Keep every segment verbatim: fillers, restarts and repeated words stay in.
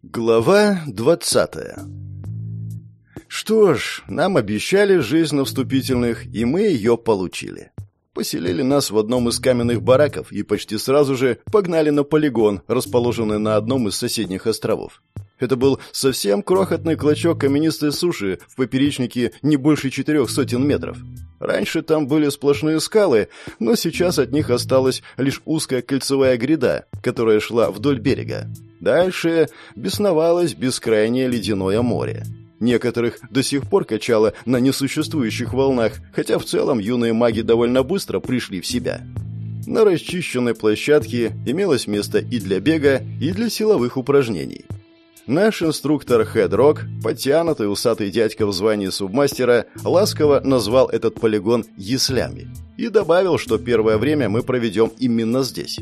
Глава двадцатая. Что ж, нам обещали жизнь на вступительных, и мы ее получили. Поселили нас в одном из каменных бараков и почти сразу же погнали на полигон, расположенный на одном из соседних островов. Это был совсем крохотный клочок каменистой суши в поперечнике не больше четырех сотен метров. Раньше там были сплошные скалы, но сейчас от них осталась лишь узкая кольцевая гряда, которая шла вдоль берега. Дальше бесновалось бескрайнее ледяное море. Некоторых до сих пор качало на несуществующих волнах, хотя в целом юные маги довольно быстро пришли в себя. На расчищенной площадке имелось место и для бега, и для силовых упражнений. Наш инструктор Хедрок, подтянутый усатый дядька в звании субмастера, ласково назвал этот полигон «яслями» и добавил, что первое время мы проведем именно здесь.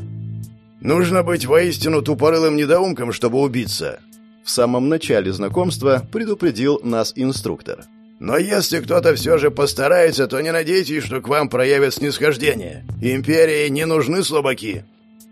«Нужно быть воистину тупорылым недоумком, чтобы убиться», в самом начале знакомства предупредил нас инструктор. «Но если кто-то все же постарается, то не надейтесь, что к вам проявят снисхождение. Империи не нужны слабаки».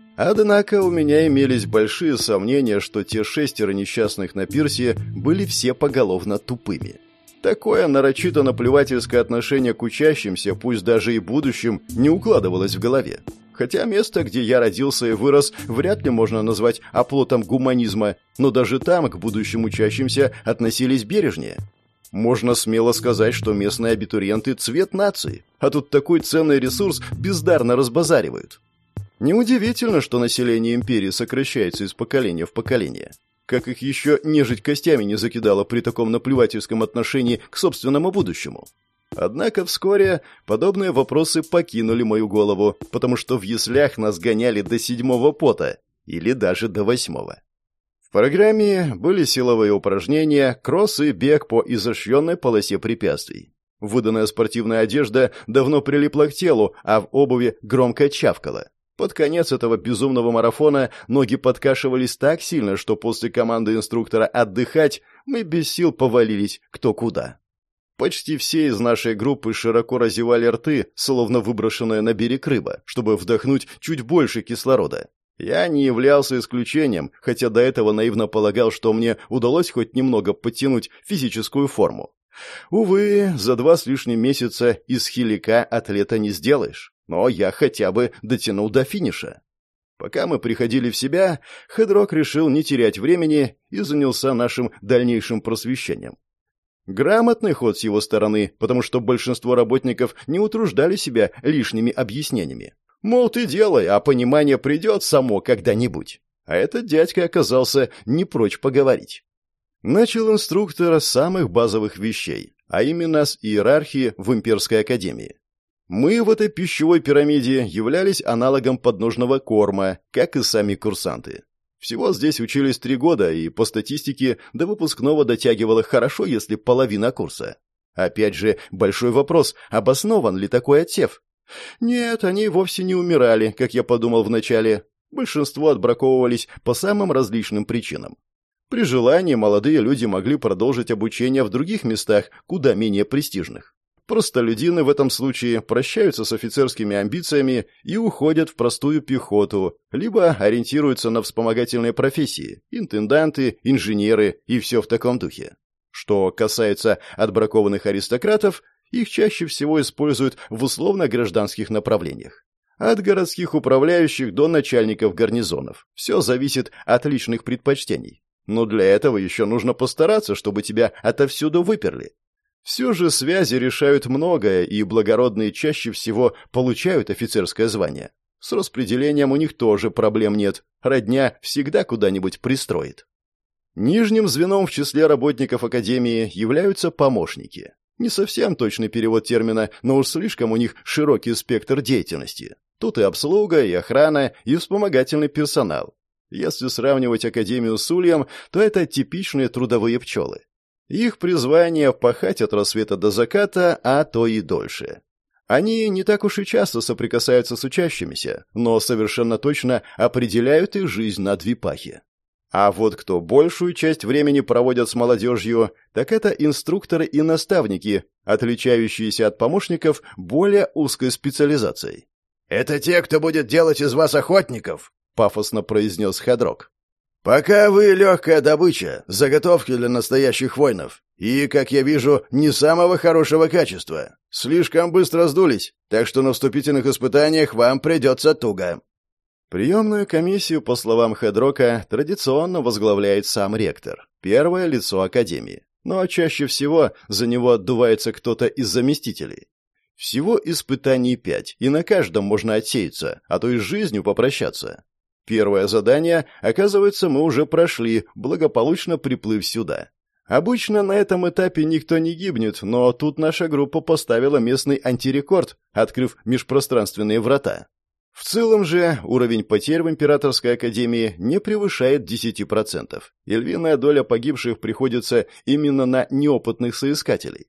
Однако у меня имелись большие сомнения, что те шестеро несчастных на пирсе были все поголовно тупыми. Такое нарочито наплевательское отношение к учащимся, пусть даже и будущим, не укладывалось в голове. Хотя место, где я родился и вырос, вряд ли можно назвать оплотом гуманизма, но даже там к будущим учащимся относились бережнее. Можно смело сказать, что местные абитуриенты – цвет нации, а тут такой ценный ресурс бездарно разбазаривают. Неудивительно, что население империи сокращается из поколения в поколение. Как их еще нежить костями не закидало при таком наплевательском отношении к собственному будущему. Однако вскоре подобные вопросы покинули мою голову, потому что в яслях нас гоняли до седьмого пота, или даже до восьмого. В программе были силовые упражнения, кросс и бег по изощренной полосе препятствий. Выданная спортивная одежда давно прилипла к телу, а в обуви громко чавкала. Под конец этого безумного марафона ноги подкашивались так сильно, что после команды инструктора «отдыхать» мы без сил повалились кто куда. Почти все из нашей группы широко разевали рты, словно выброшенная на берег рыба, чтобы вдохнуть чуть больше кислорода. Я не являлся исключением, хотя до этого наивно полагал, что мне удалось хоть немного подтянуть физическую форму. Увы, за два с лишним месяца из хилика атлета не сделаешь, но я хотя бы дотянул до финиша. Пока мы приходили в себя, Хедрок решил не терять времени и занялся нашим дальнейшим просвещением. Грамотный ход с его стороны, потому что большинство работников не утруждали себя лишними объяснениями. Мол, ты делай, а понимание придет само когда-нибудь. А этот дядька оказался не прочь поговорить. Начал инструктор с самых базовых вещей, а именно с иерархии в имперской академии. Мы в этой пищевой пирамиде являлись аналогом подножного корма, как и сами курсанты. Всего здесь учились три года, и по статистике до выпускного дотягивало хорошо, если половина курса. Опять же, большой вопрос, обоснован ли такой отсев? Нет, они вовсе не умирали, как я подумал вначале. Большинство отбраковывались по самым различным причинам. При желании молодые люди могли продолжить обучение в других местах, куда менее престижных. Простолюдины в этом случае прощаются с офицерскими амбициями и уходят в простую пехоту, либо ориентируются на вспомогательные профессии – интенданты, инженеры и все в таком духе. Что касается отбракованных аристократов, их чаще всего используют в условно-гражданских направлениях. От городских управляющих до начальников гарнизонов. Все зависит от личных предпочтений. Но для этого еще нужно постараться, чтобы тебя отовсюду выперли. Все же связи решают многое, и благородные чаще всего получают офицерское звание. С распределением у них тоже проблем нет. Родня всегда куда-нибудь пристроит. Нижним звеном в числе работников академии являются помощники. Не совсем точный перевод термина, но уж слишком у них широкий спектр деятельности. Тут и обслуга, и охрана, и вспомогательный персонал. Если сравнивать академию с ульем, то это типичные трудовые пчелы. Их призвание – пахать от рассвета до заката, а то и дольше. Они не так уж и часто соприкасаются с учащимися, но совершенно точно определяют их жизнь на двипахе. А вот кто большую часть времени проводят с молодежью, так это инструкторы и наставники, отличающиеся от помощников более узкой специализацией. «Это те, кто будет делать из вас охотников», — пафосно произнес Хедрок. Пока вы легкая добыча, заготовки для настоящих воинов. И, как я вижу, не самого хорошего качества. Слишком быстро сдулись, так что на вступительных испытаниях вам придется туго». Приемную комиссию, по словам Хедрока, традиционно возглавляет сам ректор, первое лицо академии. Но чаще всего за него отдувается кто-то из заместителей. Всего испытаний пять, и на каждом можно отсеяться, а то и с жизнью попрощаться. Первое задание, оказывается, мы уже прошли, благополучно приплыв сюда. Обычно на этом этапе никто не гибнет, но тут наша группа поставила местный антирекорд, открыв межпространственные врата. В целом же уровень потерь в Императорской Академии не превышает десять процентов, и львиная доля погибших приходится именно на неопытных соискателей.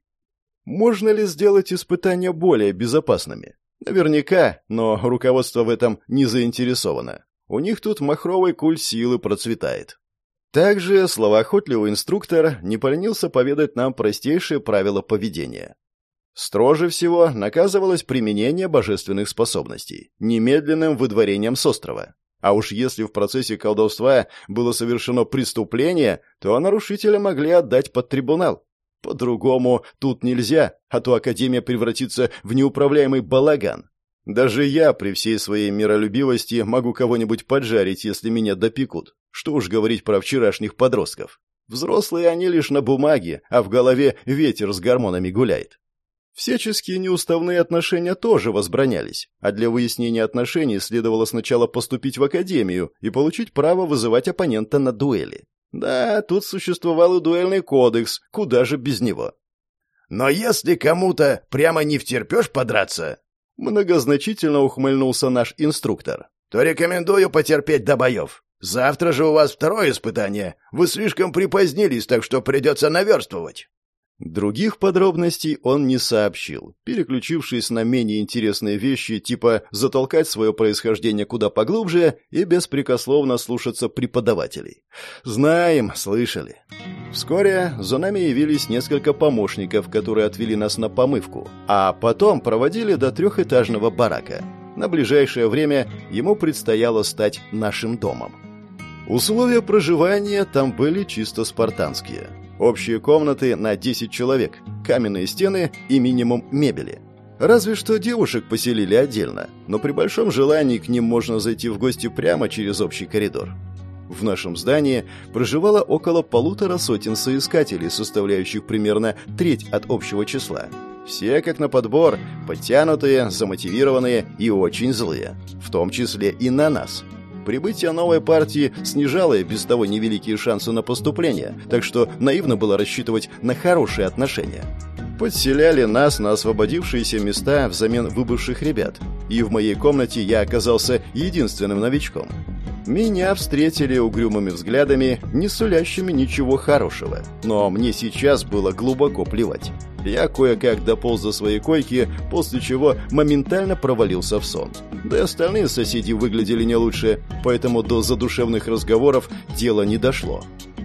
Можно ли сделать испытания более безопасными? Наверняка, но руководство в этом не заинтересовано. У них тут махровый культ силы процветает. Также словоохотливый инструктор не поленился поведать нам простейшие правила поведения. Строже всего наказывалось применение божественных способностей, немедленным выдворением с острова. А уж если в процессе колдовства было совершено преступление, то нарушителя могли отдать под трибунал. По-другому тут нельзя, а то Академия превратится в неуправляемый балаган. Даже я, при всей своей миролюбивости, могу кого-нибудь поджарить, если меня допекут. Что уж говорить про вчерашних подростков. Взрослые они лишь на бумаге, а в голове ветер с гормонами гуляет. Всяческие неуставные отношения тоже возбранялись, а для выяснения отношений следовало сначала поступить в академию и получить право вызывать оппонента на дуэли. Да, тут существовал и дуэльный кодекс, куда же без него. «Но если кому-то прямо не втерпешь подраться», — многозначительно ухмыльнулся наш инструктор, «то рекомендую потерпеть до боев. Завтра же у вас второе испытание. Вы слишком припозднились, так что придется наверстывать». Других подробностей он не сообщил, переключившись на менее интересные вещи, типа затолкать свое происхождение куда поглубже и беспрекословно слушаться преподавателей. Знаем, слышали. Вскоре за нами явились несколько помощников, которые отвели нас на помывку, а потом проводили до трехэтажного барака. На ближайшее время ему предстояло стать нашим домом. Условия проживания там были чисто спартанские. Общие комнаты на десять человек, каменные стены и минимум мебели. Разве что девушек поселили отдельно, но при большом желании к ним можно зайти в гости прямо через общий коридор. В нашем здании проживало около полутора сотен соискателей, составляющих примерно треть от общего числа. Все, как на подбор, подтянутые, замотивированные и очень злые, в том числе и на нас. Прибытие новой партии снижало и без того невеликие шансы на поступление, так что наивно было рассчитывать на хорошие отношения. Подселяли нас на освободившиеся места взамен выбывших ребят, и в моей комнате я оказался единственным новичком. Меня встретили угрюмыми взглядами, не сулящими ничего хорошего, но мне сейчас было глубоко плевать. Я кое-как дополз до своей койки, после чего моментально провалился в сон. Да и остальные соседи выглядели не лучше, поэтому до задушевных разговоров дело не дошло.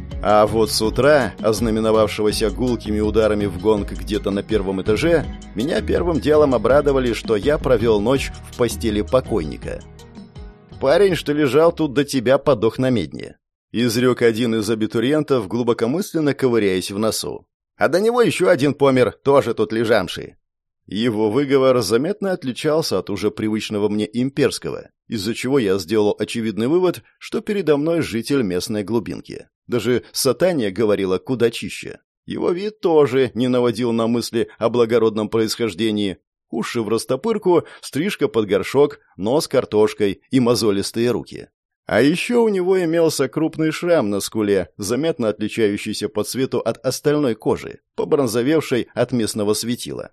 А вот с утра, ознаменовавшегося гулкими ударами в гонг где-то на первом этаже, меня первым делом обрадовали, что я провел ночь в постели покойника. «Парень, что лежал тут до тебя, подох на медне», — изрек один из абитуриентов, глубокомысленно ковыряясь в носу. «А до него еще один помер, тоже тут лежамший». Его выговор заметно отличался от уже привычного мне имперского, из-за чего я сделал очевидный вывод, что передо мной житель местной глубинки. Даже Сатания говорила куда чище. Его вид тоже не наводил на мысли о благородном происхождении. Уши в растопырку, стрижка под горшок, нос картошкой и мозолистые руки. А еще у него имелся крупный шрам на скуле, заметно отличающийся по цвету от остальной кожи, побронзовевшей от местного светила.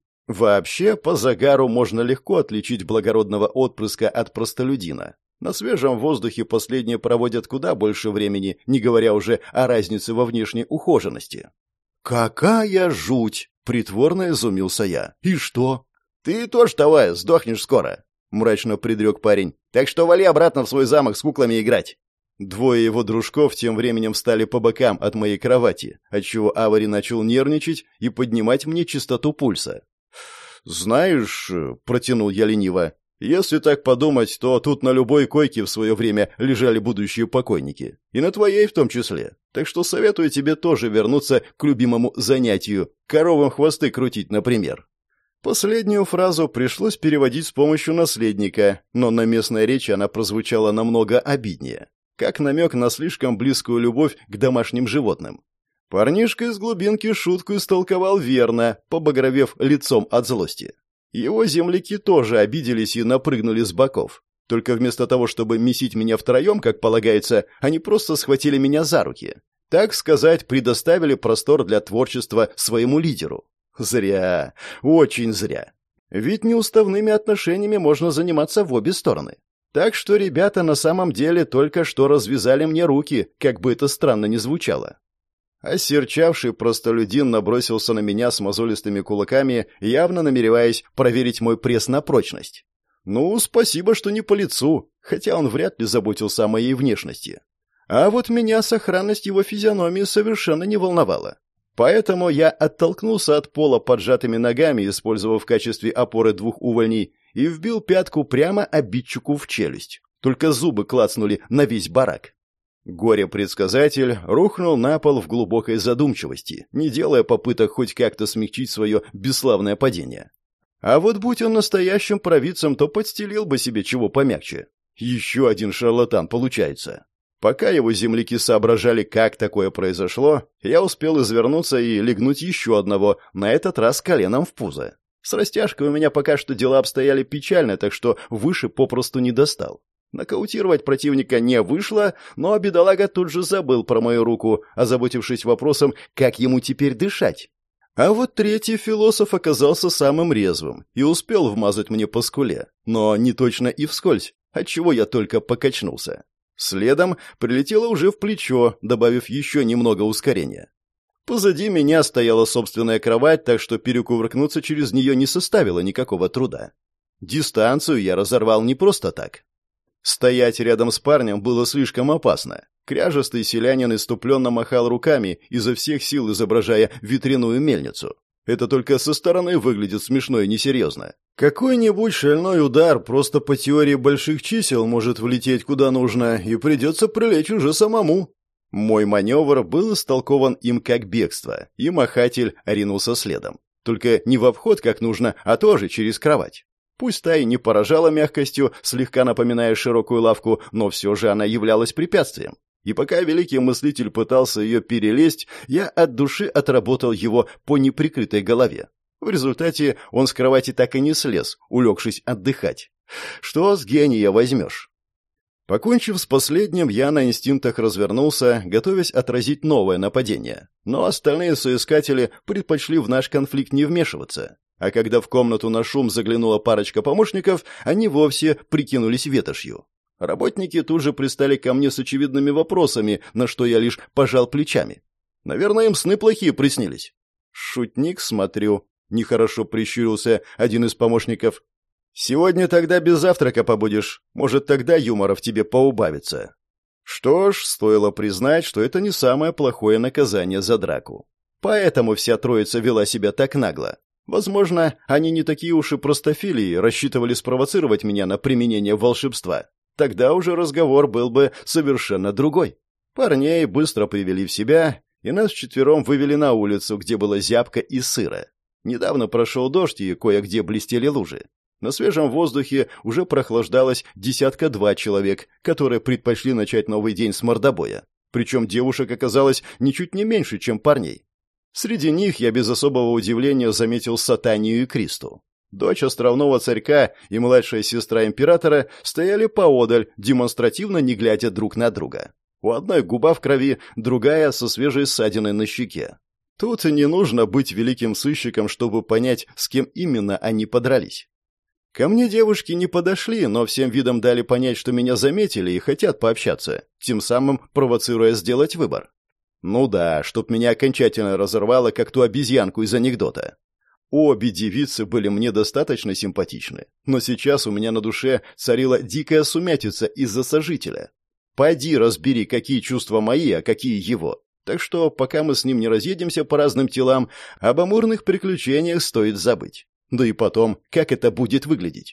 Вообще, по загару можно легко отличить благородного отпрыска от простолюдина. На свежем воздухе последние проводят куда больше времени, не говоря уже о разнице во внешней ухоженности. «Какая жуть!» — притворно изумился я. «И что?» «Ты тоже давай, сдохнешь скоро!» — мрачно предрек парень. «Так что вали обратно в свой замок с куклами играть!» Двое его дружков тем временем встали по бокам от моей кровати, отчего Авари начал нервничать и поднимать мне частоту пульса. «Знаешь...» — протянул я лениво. Если так подумать, то тут на любой койке в свое время лежали будущие покойники. И на твоей в том числе. Так что советую тебе тоже вернуться к любимому занятию – коровам хвосты крутить, например. Последнюю фразу пришлось переводить с помощью наследника, но на местной речи она прозвучала намного обиднее. Как намек на слишком близкую любовь к домашним животным. Парнишка из глубинки шутку истолковал верно, побагровев лицом от злости. Его земляки тоже обиделись и напрыгнули с боков. Только вместо того, чтобы месить меня втроем, как полагается, они просто схватили меня за руки. Так сказать, предоставили простор для творчества своему лидеру. Зря, очень зря. Ведь неуставными отношениями можно заниматься в обе стороны. Так что ребята на самом деле только что развязали мне руки, как бы это странно ни звучало. Осерчавший простолюдин набросился на меня с мозолистыми кулаками, явно намереваясь проверить мой пресс на прочность. Ну, спасибо, что не по лицу, хотя он вряд ли заботился о моей внешности. А вот меня сохранность его физиономии совершенно не волновала. Поэтому я оттолкнулся от пола поджатыми ногами, использовав в качестве опоры двух увольней, и вбил пятку прямо обидчику в челюсть. Только зубы клацнули на весь барак. Горе-предсказатель рухнул на пол в глубокой задумчивости, не делая попыток хоть как-то смягчить свое бесславное падение. А вот будь он настоящим провидцем, то подстелил бы себе чего помягче. Еще один шарлатан получается. Пока его земляки соображали, как такое произошло, я успел извернуться и легнуть еще одного, на этот раз коленом в пузо. С растяжкой у меня пока что дела обстояли печально, так что выше попросту не достал. Нокаутировать противника не вышло, но бедолага тут же забыл про мою руку, озаботившись вопросом, как ему теперь дышать. А вот третий философ оказался самым резвым и успел вмазать мне по скуле, но не точно и вскользь, отчего я только покачнулся. Следом прилетело уже в плечо, добавив еще немного ускорения. Позади меня стояла собственная кровать, так что перекувыркнуться через нее не составило никакого труда. Дистанцию я разорвал не просто так. Стоять рядом с парнем было слишком опасно. Кряжестый селянин иступленно махал руками, изо всех сил изображая ветряную мельницу. Это только со стороны выглядит смешно и несерьезно. Какой-нибудь шальной удар просто по теории больших чисел может влететь куда нужно, и придется прилечь уже самому. Мой маневр был истолкован им как бегство, и махатель ринулся следом. Только не в обход, как нужно, а тоже через кровать. Пусть та и не поражала мягкостью, слегка напоминая широкую лавку, но все же она являлась препятствием. И пока великий мыслитель пытался ее перелезть, я от души отработал его по неприкрытой голове. В результате он с кровати так и не слез, улегшись отдыхать. Что с гения возьмешь? Покончив с последним, я на инстинктах развернулся, готовясь отразить новое нападение. Но остальные соискатели предпочли в наш конфликт не вмешиваться. А когда в комнату на шум заглянула парочка помощников, они вовсе прикинулись ветошью. Работники тут же пристали ко мне с очевидными вопросами, на что я лишь пожал плечами. Наверное, им сны плохие приснились. «Шутник, смотрю», — нехорошо прищурился один из помощников. «Сегодня тогда без завтрака побудешь. Может, тогда юмора в тебе поубавится». Что ж, стоило признать, что это не самое плохое наказание за драку. Поэтому вся троица вела себя так нагло. Возможно, они не такие уж и простофили и рассчитывали спровоцировать меня на применение волшебства. Тогда уже разговор был бы совершенно другой. Парней быстро привели в себя, и нас вчетвером вывели на улицу, где было зябко и сыро. Недавно прошел дождь, и кое-где блестели лужи. На свежем воздухе уже прохлаждалось десятка-два человек, которые предпочли начать новый день с мордобоя. Причем девушек оказалось ничуть не меньше, чем парней. Среди них я без особого удивления заметил Сатанию и Кристу. Дочь островного царька и младшая сестра императора стояли поодаль, демонстративно не глядя друг на друга. У одной губа в крови, другая со свежей ссадиной на щеке. Тут и не нужно быть великим сыщиком, чтобы понять, с кем именно они подрались. Ко мне девушки не подошли, но всем видом дали понять, что меня заметили и хотят пообщаться, тем самым провоцируя сделать выбор. Ну да, чтоб меня окончательно разорвало, как ту обезьянку из анекдота. Обе девицы были мне достаточно симпатичны, но сейчас у меня на душе царила дикая сумятица из-за сожителя. Пойди разбери, какие чувства мои, а какие его. Так что, пока мы с ним не разъедемся по разным телам, об амурных приключениях стоит забыть. Да и потом, как это будет выглядеть?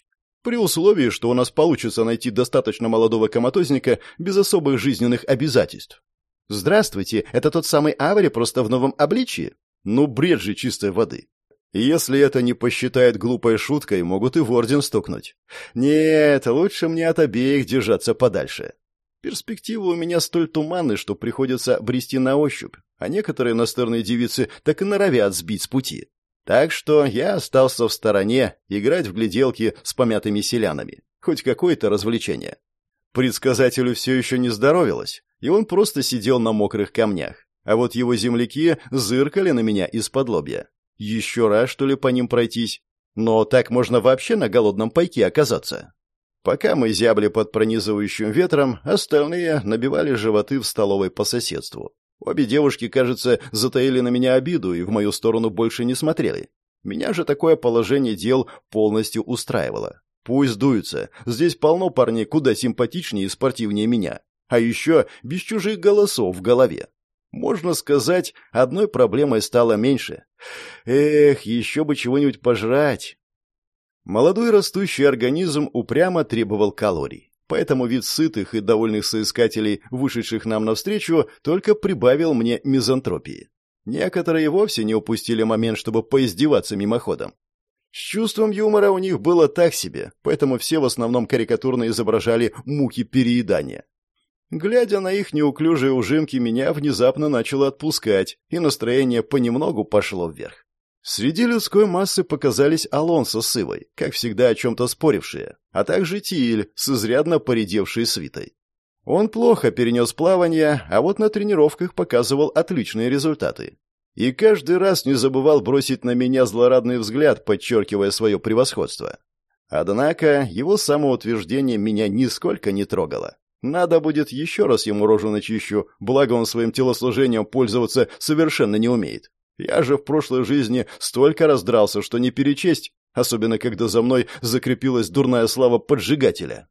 При условии, что у нас получится найти достаточно молодого коматозника без особых жизненных обязательств. Здравствуйте, это тот самый Авари, просто в новом обличии? Ну, бред же чистой воды. Если это не посчитает глупой шуткой, могут и в орден стукнуть. Нет, лучше мне от обеих держаться подальше. Перспективы у меня столь туманны, что приходится брести на ощупь, а некоторые настырные девицы так и норовят сбить с пути. Так что я остался в стороне, играть в гляделки с помятыми селянами. Хоть какое-то развлечение. Предсказателю все еще не здоровилось, и он просто сидел на мокрых камнях. А вот его земляки зыркали на меня из-под лобья. Еще раз, что ли, по ним пройтись? Но так можно вообще на голодном пайке оказаться. Пока мы зябли под пронизывающим ветром, остальные набивали животы в столовой по соседству. Обе девушки, кажется, затаили на меня обиду и в мою сторону больше не смотрели. Меня же такое положение дел полностью устраивало. Пусть дуются, здесь полно парней куда симпатичнее и спортивнее меня. А еще без чужих голосов в голове. Можно сказать, одной проблемой стало меньше. Эх, еще бы чего-нибудь пожрать. Молодой растущий организм упрямо требовал калорий. Поэтому вид сытых и довольных соискателей, вышедших нам навстречу, только прибавил мне мизантропии. Некоторые вовсе не упустили момент, чтобы поиздеваться мимоходом. С чувством юмора у них было так себе, поэтому все в основном карикатурно изображали муки переедания. Глядя на их неуклюжие ужимки, меня внезапно начало отпускать, и настроение понемногу пошло вверх. Среди людской массы показались Алонсо с Ивой, как всегда о чем-то спорившие, а также Тииль с изрядно поредевшей свитой. Он плохо перенес плавание, а вот на тренировках показывал отличные результаты. И каждый раз не забывал бросить на меня злорадный взгляд, подчеркивая свое превосходство. Однако его самоутверждение меня нисколько не трогало. Надо будет еще раз ему рожу начищу, благо он своим телосложением пользоваться совершенно не умеет. Я же в прошлой жизни столько раздрался, что не перечесть, особенно когда за мной закрепилась дурная слава поджигателя.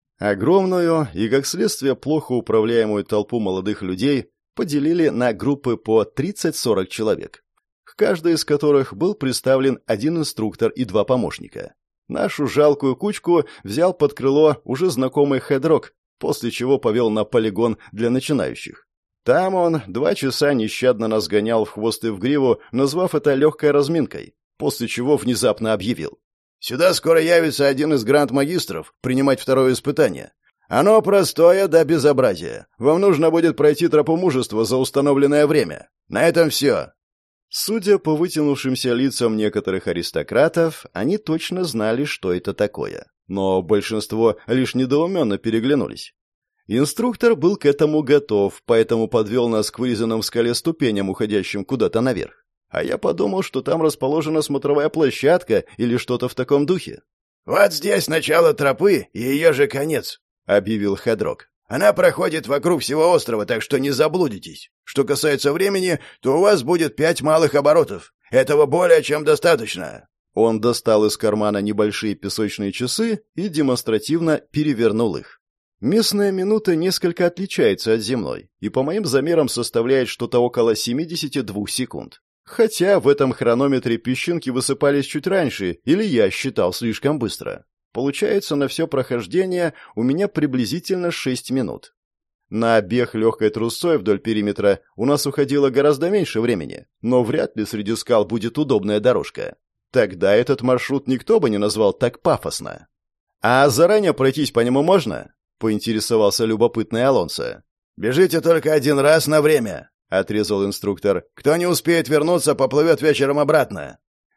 Огромную и, как следствие, плохо управляемую толпу молодых людей поделили на группы по тридцать-сорок человек, к каждой из которых был представлен один инструктор и два помощника. Нашу жалкую кучку взял под крыло уже знакомый Хедрок, после чего повел на полигон для начинающих. Там он два часа нещадно нас гонял в хвост и в гриву, назвав это легкой разминкой, после чего внезапно объявил. «Сюда скоро явится один из гранд-магистров принимать второе испытание. Оно простое до безобразия. Вам нужно будет пройти тропу мужества за установленное время. На этом все». Судя по вытянувшимся лицам некоторых аристократов, они точно знали, что это такое. Но большинство лишь недоуменно переглянулись. Инструктор был к этому готов, поэтому подвел нас к вырезанным в скале ступеням, уходящим куда-то наверх. А я подумал, что там расположена смотровая площадка или что-то в таком духе. «Вот здесь начало тропы и ее же конец», — объявил Хедрок. «Она проходит вокруг всего острова, так что не заблудитесь. Что касается времени, то у вас будет пять малых оборотов. Этого более чем достаточно». Он достал из кармана небольшие песочные часы и демонстративно перевернул их. Местная минута несколько отличается от земной, и по моим замерам составляет что-то около семьдесят два секунд. Хотя в этом хронометре песчинки высыпались чуть раньше, или я считал слишком быстро. Получается, на все прохождение у меня приблизительно шесть минут. На бег легкой трусцой вдоль периметра у нас уходило гораздо меньше времени, но вряд ли среди скал будет удобная дорожка. Тогда этот маршрут никто бы не назвал так пафосно. А заранее пройтись по нему можно? Поинтересовался любопытный Алонсо. «Бежите только один раз на время», — отрезал инструктор. «Кто не успеет вернуться, поплывет вечером обратно».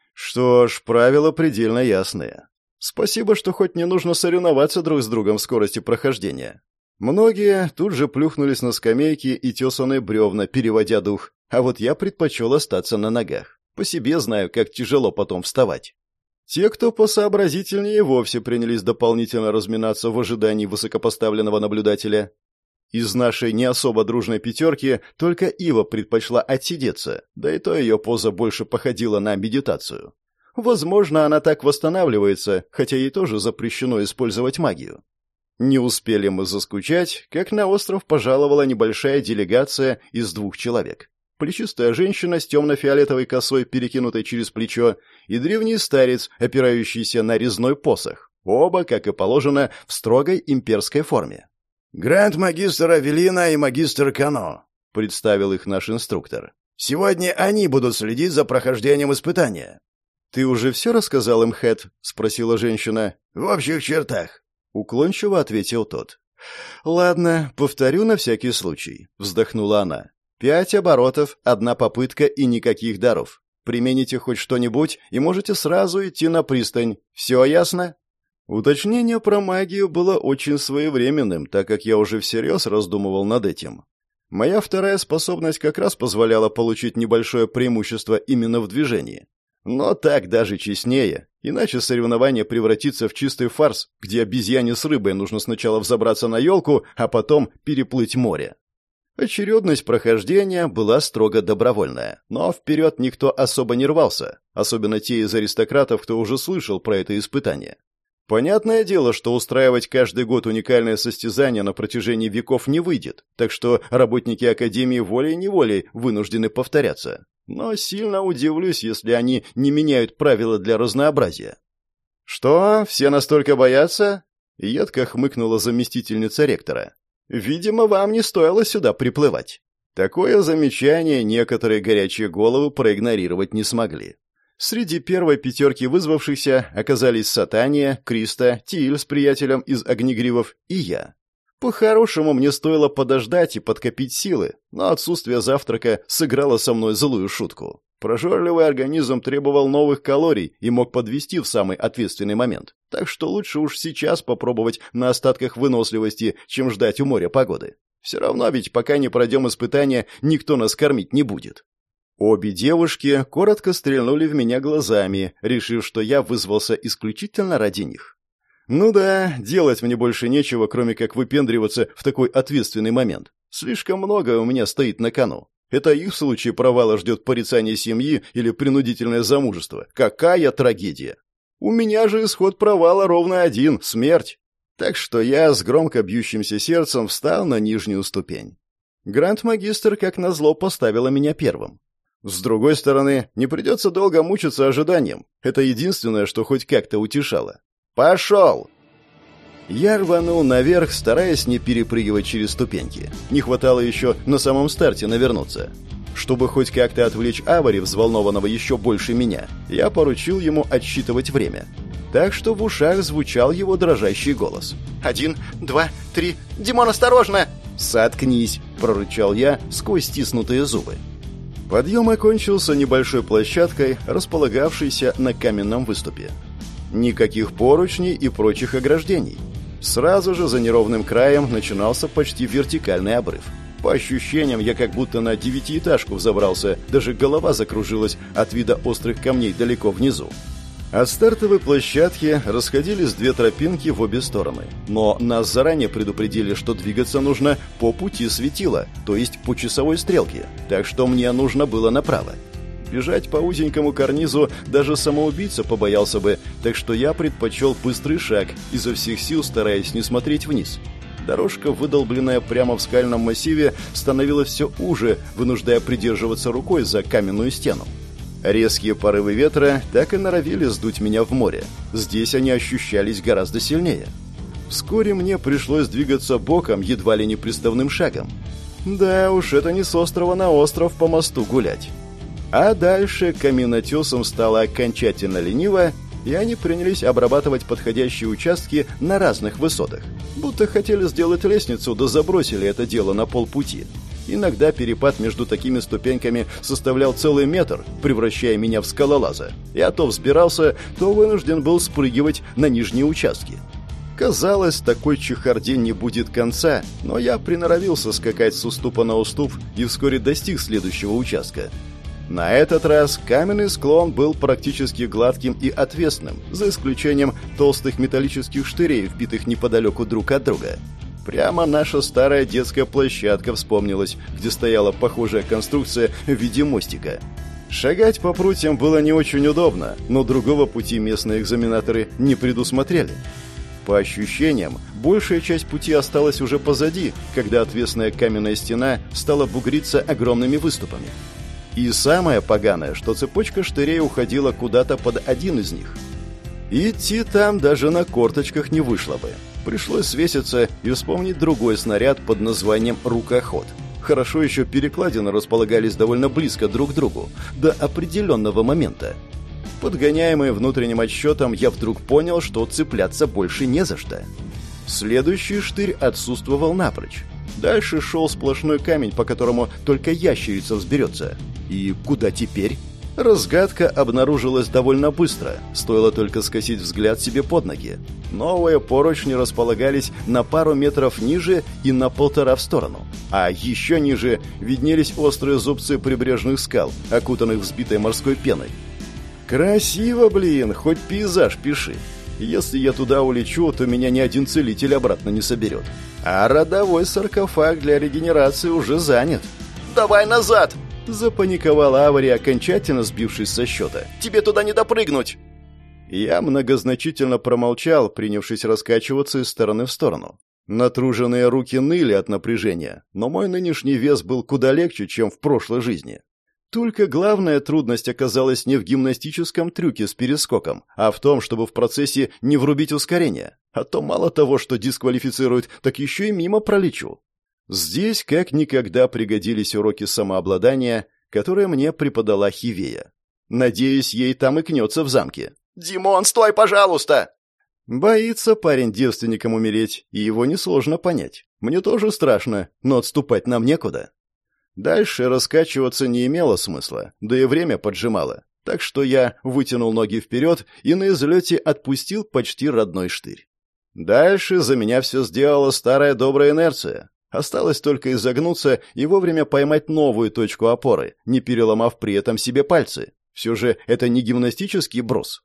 Что ж, правила предельно ясные. Спасибо, что хоть не нужно соревноваться друг с другом в скорости прохождения. Многие тут же плюхнулись на скамейки и тесаные бревна, переводя дух, а вот я предпочел остаться на ногах. По себе знаю, как тяжело потом вставать. Те, кто посообразительнее, вовсе принялись дополнительно разминаться в ожидании высокопоставленного наблюдателя. Из нашей не особо дружной пятерки только Ива предпочла отсидеться, да и то ее поза больше походила на медитацию. Возможно, она так восстанавливается, хотя ей тоже запрещено использовать магию. Не успели мы заскучать, как на остров пожаловала небольшая делегация из двух человек. Плечистая женщина с темно-фиолетовой косой, перекинутой через плечо, и древний старец, опирающийся на резной посох. Оба, как и положено, в строгой имперской форме. «Гранд-магистр Авелина и магистр Кано», — представил их наш инструктор. «Сегодня они будут следить за прохождением испытания». «Ты уже все рассказал им, Хэт?» — спросила женщина. «В общих чертах», — уклончиво ответил тот. «Ладно, повторю на всякий случай», — вздохнула она. «Пять оборотов, одна попытка и никаких даров. Примените хоть что-нибудь, и можете сразу идти на пристань. Все ясно?» Уточнение про магию было очень своевременным, так как я уже всерьез раздумывал над этим. Моя вторая способность как раз позволяла получить небольшое преимущество именно в движении. Но так даже честнее, иначе соревнование превратится в чистый фарс, где обезьяне с рыбой нужно сначала взобраться на елку, а потом переплыть море. Очередность прохождения была строго добровольная, но вперед никто особо не рвался, особенно те из аристократов, кто уже слышал про это испытание. Понятное дело, что устраивать каждый год уникальное состязание на протяжении веков не выйдет, так что работники Академии волей-неволей вынуждены повторяться. Но сильно удивлюсь, если они не меняют правила для разнообразия. «Что, все настолько боятся?» — едко хмыкнула заместительница ректора. «Видимо, вам не стоило сюда приплывать». Такое замечание некоторые горячие головы проигнорировать не смогли. Среди первой пятерки вызвавшихся оказались Сатания, Криста, Тиль с приятелем из Огнегривов и я. По-хорошему, мне стоило подождать и подкопить силы, но отсутствие завтрака сыграло со мной злую шутку. Прожорливый организм требовал новых калорий и мог подвести в самый ответственный момент, так что лучше уж сейчас попробовать на остатках выносливости, чем ждать у моря погоды. Все равно ведь пока не пройдем испытания, никто нас кормить не будет. Обе девушки коротко стрельнули в меня глазами, решив, что я вызвался исключительно ради них. Ну да, делать мне больше нечего, кроме как выпендриваться в такой ответственный момент. Слишком многое у меня стоит на кону. Это их в случае провала ждет порицание семьи или принудительное замужество. Какая трагедия! У меня же исход провала ровно один — смерть. Так что я с громко бьющимся сердцем встал на нижнюю ступень. Гранд-магистр, как назло, поставила меня первым. С другой стороны, не придется долго мучиться ожиданием. Это единственное, что хоть как-то утешало. «Пошел!» Я рванул наверх, стараясь не перепрыгивать через ступеньки. Не хватало еще на самом старте навернуться. Чтобы хоть как-то отвлечь Авари, взволнованного еще больше меня, я поручил ему отсчитывать время. Так что в ушах звучал его дрожащий голос. «Один, два, три... Димон, осторожно!» «Соткнись!» — прорычал я сквозь стиснутые зубы. Подъем окончился небольшой площадкой, располагавшейся на каменном выступе. Никаких поручней и прочих ограждений. Сразу же за неровным краем начинался почти вертикальный обрыв. По ощущениям, я как будто на девятиэтажку взобрался, даже голова закружилась от вида острых камней далеко внизу. От стартовой площадки расходились две тропинки в обе стороны, но нас заранее предупредили, что двигаться нужно по пути светила, то есть по часовой стрелке, так что мне нужно было направо. Бежать по узенькому карнизу даже самоубийца побоялся бы, так что я предпочел быстрый шаг, изо всех сил стараясь не смотреть вниз. Дорожка, выдолбленная прямо в скальном массиве, становилась все уже, вынуждая придерживаться рукой за каменную стену. Резкие порывы ветра так и норовили сдуть меня в море. Здесь они ощущались гораздо сильнее. Вскоре мне пришлось двигаться боком, едва ли не приставным шагом. Да уж, это не с острова на остров по мосту гулять. А дальше каменотесам стало окончательно лениво, и они принялись обрабатывать подходящие участки на разных высотах. Будто хотели сделать лестницу, да забросили это дело на полпути. Иногда перепад между такими ступеньками составлял целый метр, превращая меня в скалолаза. Я то взбирался, то вынужден был спрыгивать на нижние участки. Казалось, такой чехарде не будет конца, но я приноровился скакать с уступа на уступ и вскоре достиг следующего участка. На этот раз каменный склон был практически гладким и отвесным, за исключением толстых металлических штырей, вбитых неподалеку друг от друга. Прямо наша старая детская площадка вспомнилась, где стояла похожая конструкция в виде мостика. Шагать по прутьям было не очень удобно, но другого пути местные экзаменаторы не предусмотрели. По ощущениям, большая часть пути осталась уже позади, когда отвесная каменная стена стала бугриться огромными выступами. И самое поганое, что цепочка штырей уходила куда-то под один из них. Идти там даже на корточках не вышло бы. Пришлось свеситься и вспомнить другой снаряд под названием «Рукоход». Хорошо еще перекладины располагались довольно близко друг к другу, до определенного момента. Подгоняемый внутренним отсчетом, я вдруг понял, что цепляться больше не за что. Следующий штырь отсутствовал напрочь. Дальше шел сплошной камень, по которому только ящерица взберется. И куда теперь? Разгадка обнаружилась довольно быстро, стоило только скосить взгляд себе под ноги. Новые поручни располагались на пару метров ниже и на полтора в сторону. А еще ниже виднелись острые зубцы прибрежных скал, окутанных взбитой морской пеной. Красиво, блин, хоть пейзаж пиши. Если я туда улечу, то меня ни один целитель обратно не соберет. А родовой саркофаг для регенерации уже занят. «Давай назад!» Запаниковала Авари, окончательно сбившись со счета. «Тебе туда не допрыгнуть!» Я многозначительно промолчал, принявшись раскачиваться из стороны в сторону. Натруженные руки ныли от напряжения, но мой нынешний вес был куда легче, чем в прошлой жизни. Только главная трудность оказалась не в гимнастическом трюке с перескоком, а в том, чтобы в процессе не врубить ускорение. А то мало того, что дисквалифицируют, так еще и мимо пролечу. Здесь как никогда пригодились уроки самообладания, которые мне преподала Хивея. Надеюсь, ей там и кнется в замке. «Димон, стой, пожалуйста!» Боится парень девственником умереть, и его несложно понять. Мне тоже страшно, но отступать нам некуда. Дальше раскачиваться не имело смысла, да и время поджимало. Так что я вытянул ноги вперед и на излете отпустил почти родной штырь. Дальше за меня все сделала старая добрая инерция. Осталось только изогнуться и вовремя поймать новую точку опоры, не переломав при этом себе пальцы. Все же это не гимнастический брос.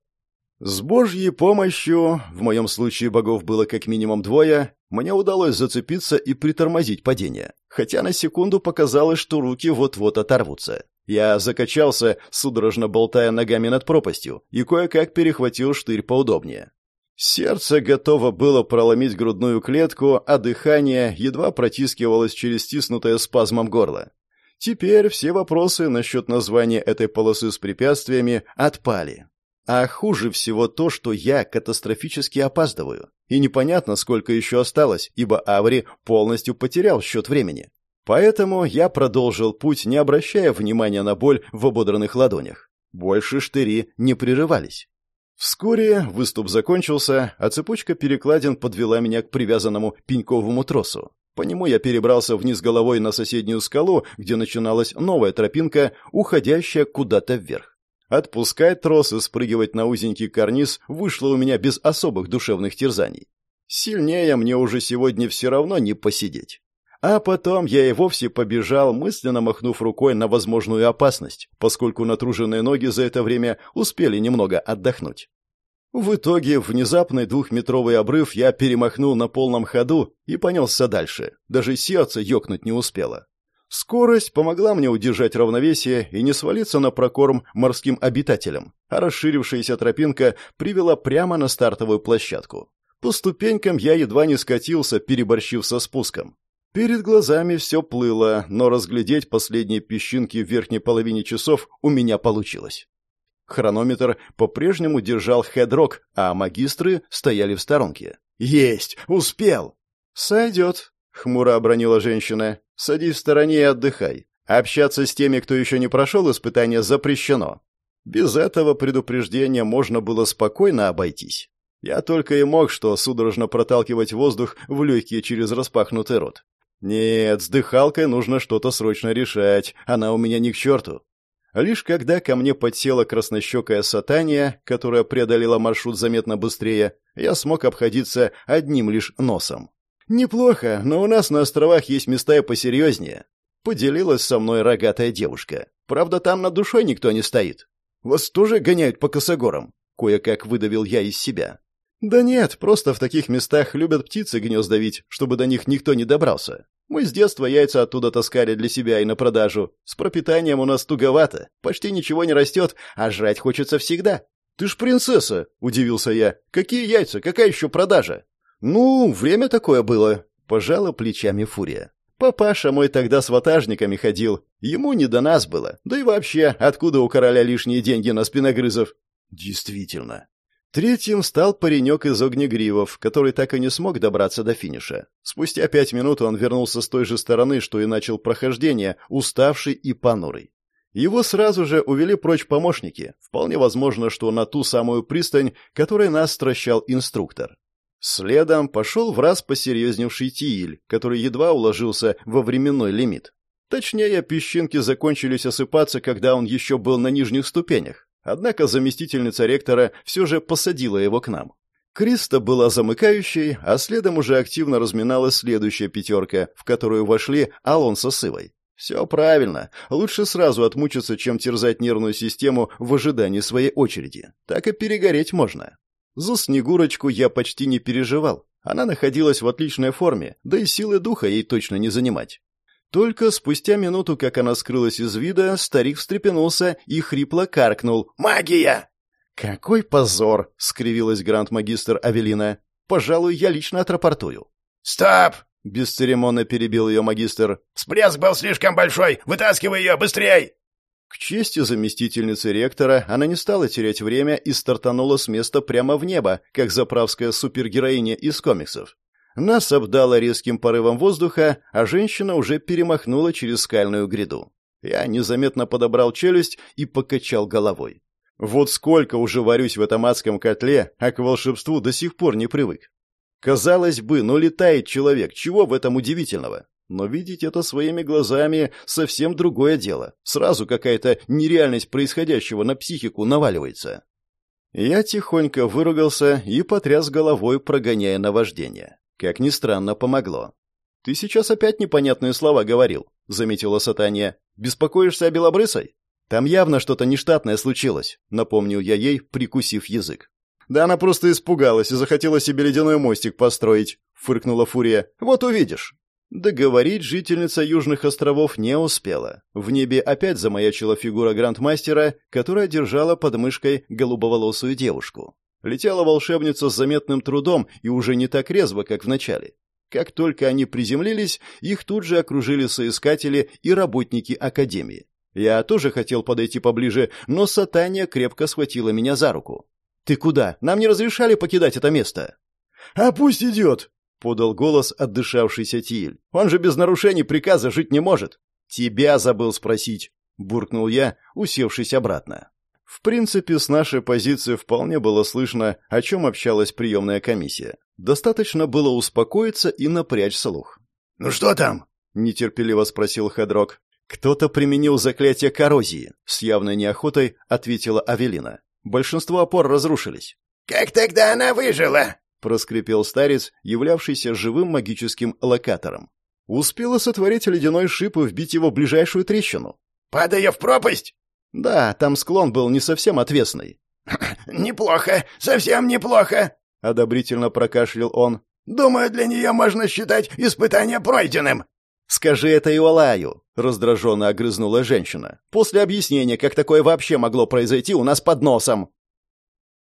С Божьей помощью, в моем случае богов было как минимум двое, мне удалось зацепиться и притормозить падение. Хотя на секунду показалось, что руки вот-вот оторвутся. Я закачался, судорожно болтая ногами над пропастью, и кое-как перехватил штырь поудобнее. Сердце готово было проломить грудную клетку, а дыхание едва протискивалось через стиснутое спазмом горло. Теперь все вопросы насчет названия этой полосы с препятствиями отпали. А хуже всего то, что я катастрофически опаздываю. И непонятно, сколько еще осталось, ибо Аври полностью потерял счет времени. Поэтому я продолжил путь, не обращая внимания на боль в ободранных ладонях. Больше штыри не прерывались. Вскоре выступ закончился, а цепочка перекладин подвела меня к привязанному пеньковому тросу. По нему я перебрался вниз головой на соседнюю скалу, где начиналась новая тропинка, уходящая куда-то вверх. Отпускать трос и спрыгивать на узенький карниз вышло у меня без особых душевных терзаний. Сильнее мне уже сегодня все равно не посидеть. А потом я и вовсе побежал, мысленно махнув рукой на возможную опасность, поскольку натруженные ноги за это время успели немного отдохнуть. В итоге внезапный двухметровый обрыв я перемахнул на полном ходу и понесся дальше. Даже сердце ёкнуть не успело. Скорость помогла мне удержать равновесие и не свалиться на прокорм морским обитателям, а расширившаяся тропинка привела прямо на стартовую площадку. По ступенькам я едва не скатился, переборщив со спуском. Перед глазами все плыло, но разглядеть последние песчинки в верхней половине часов у меня получилось. Хронометр по-прежнему держал хедрок, а магистры стояли в сторонке. «Есть! Успел!» «Сойдет», — хмуро обронила женщина. «Садись в стороне и отдыхай. Общаться с теми, кто еще не прошел испытания, запрещено». Без этого предупреждения можно было спокойно обойтись. Я только и мог что судорожно проталкивать воздух в легкие через распахнутый рот. Нет, с дыхалкой нужно что-то срочно решать, она у меня ни к черту. Лишь когда ко мне подсела краснощекая сатания, которая преодолела маршрут заметно быстрее, я смог обходиться одним лишь носом. «Неплохо, но у нас на островах есть места и посерьезнее», — поделилась со мной рогатая девушка. «Правда, там над душой никто не стоит. Вас тоже гоняют по косогорам?» — кое-как выдавил я из себя. «Да нет, просто в таких местах любят птицы гнезда вить, чтобы до них никто не добрался. Мы с детства яйца оттуда таскали для себя и на продажу. С пропитанием у нас туговато, почти ничего не растет, а жрать хочется всегда». «Ты ж принцесса!» — удивился я. «Какие яйца? Какая еще продажа?» «Ну, время такое было», — пожала плечами Фурия. «Папаша мой тогда с ватажниками ходил. Ему не до нас было. Да и вообще, откуда у короля лишние деньги на спиногрызов?» «Действительно». Третьим стал паренек из Огнегривов, который так и не смог добраться до финиша. Спустя пять минут он вернулся с той же стороны, что и начал прохождение, уставший и понурый. Его сразу же увели прочь помощники. Вполне возможно, что на ту самую пристань, которой нас стращал инструктор. Следом пошел враз посерьезневший Тииль, который едва уложился во временной лимит. Точнее, песчинки закончились осыпаться, когда он еще был на нижних ступенях. Однако заместительница ректора все же посадила его к нам. Криста была замыкающей, а следом уже активно разминалась следующая пятерка, в которую вошли Алонсо с Ивой. Все правильно. Лучше сразу отмучиться, чем терзать нервную систему в ожидании своей очереди. Так и перегореть можно. За Снегурочку я почти не переживал. Она находилась в отличной форме, да и силы духа ей точно не занимать. Только спустя минуту, как она скрылась из вида, старик встрепенулся и хрипло каркнул: «Магия!» «Какой позор!» — скривилась гранд-магистр Авелина. «Пожалуй, я лично отрапортую». «Стоп!» — бесцеремонно перебил ее магистр. «Всплеск был слишком большой! Вытаскивай ее, быстрей!» К чести заместительницы ректора, она не стала терять время и стартанула с места прямо в небо, как заправская супергероиня из комиксов. Нас обдало резким порывом воздуха, а женщина уже перемахнула через скальную гряду. Я незаметно подобрал челюсть и покачал головой. Вот сколько уже варюсь в этом адском котле, а к волшебству до сих пор не привык. Казалось бы, но летает человек, чего в этом удивительного? Но видеть это своими глазами совсем другое дело. Сразу какая-то нереальность происходящего на психику наваливается. Я тихонько выругался и потряс головой, прогоняя наваждение. Как ни странно, помогло. «Ты сейчас опять непонятные слова говорил», — заметила Сатания. «Беспокоишься о Белобрысой?» «Там явно что-то нештатное случилось», — напомнил я ей, прикусив язык. «Да она просто испугалась и захотела себе ледяной мостик построить», — фыркнула Фурия. «Вот увидишь». Договорить жительница Южных островов не успела. В небе опять замаячила фигура грандмастера, которая держала под мышкой голубоволосую девушку. Летела волшебница с заметным трудом и уже не так резво, как в начале. Как только они приземлились, их тут же окружили соискатели и работники Академии. Я тоже хотел подойти поближе, но Сатания крепко схватила меня за руку. «Ты куда? Нам не разрешали покидать это место». «А пусть идет!» — подал голос отдышавшийся Тииль. «Он же без нарушений приказа жить не может». «Тебя забыл спросить», — буркнул я, усевшись обратно. В принципе, с нашей позиции вполне было слышно, о чем общалась приемная комиссия. Достаточно было успокоиться и напрячь слух. «Ну что там?» — нетерпеливо спросил Хедрок. «Кто-то применил заклятие коррозии», — с явной неохотой ответила Авелина. «Большинство опор разрушились». «Как тогда она выжила?» — проскрипел старец, являвшийся живым магическим локатором. «Успела сотворить ледяной шип и вбить его в ближайшую трещину». «Падая в пропасть?» «Да, там склон был не совсем отвесный». «Неплохо, совсем неплохо», — одобрительно прокашлял он. «Думаю, для нее можно считать испытание пройденным». «Скажи это Иолаю», — раздраженно огрызнула женщина. «После объяснения, как такое вообще могло произойти у нас под носом».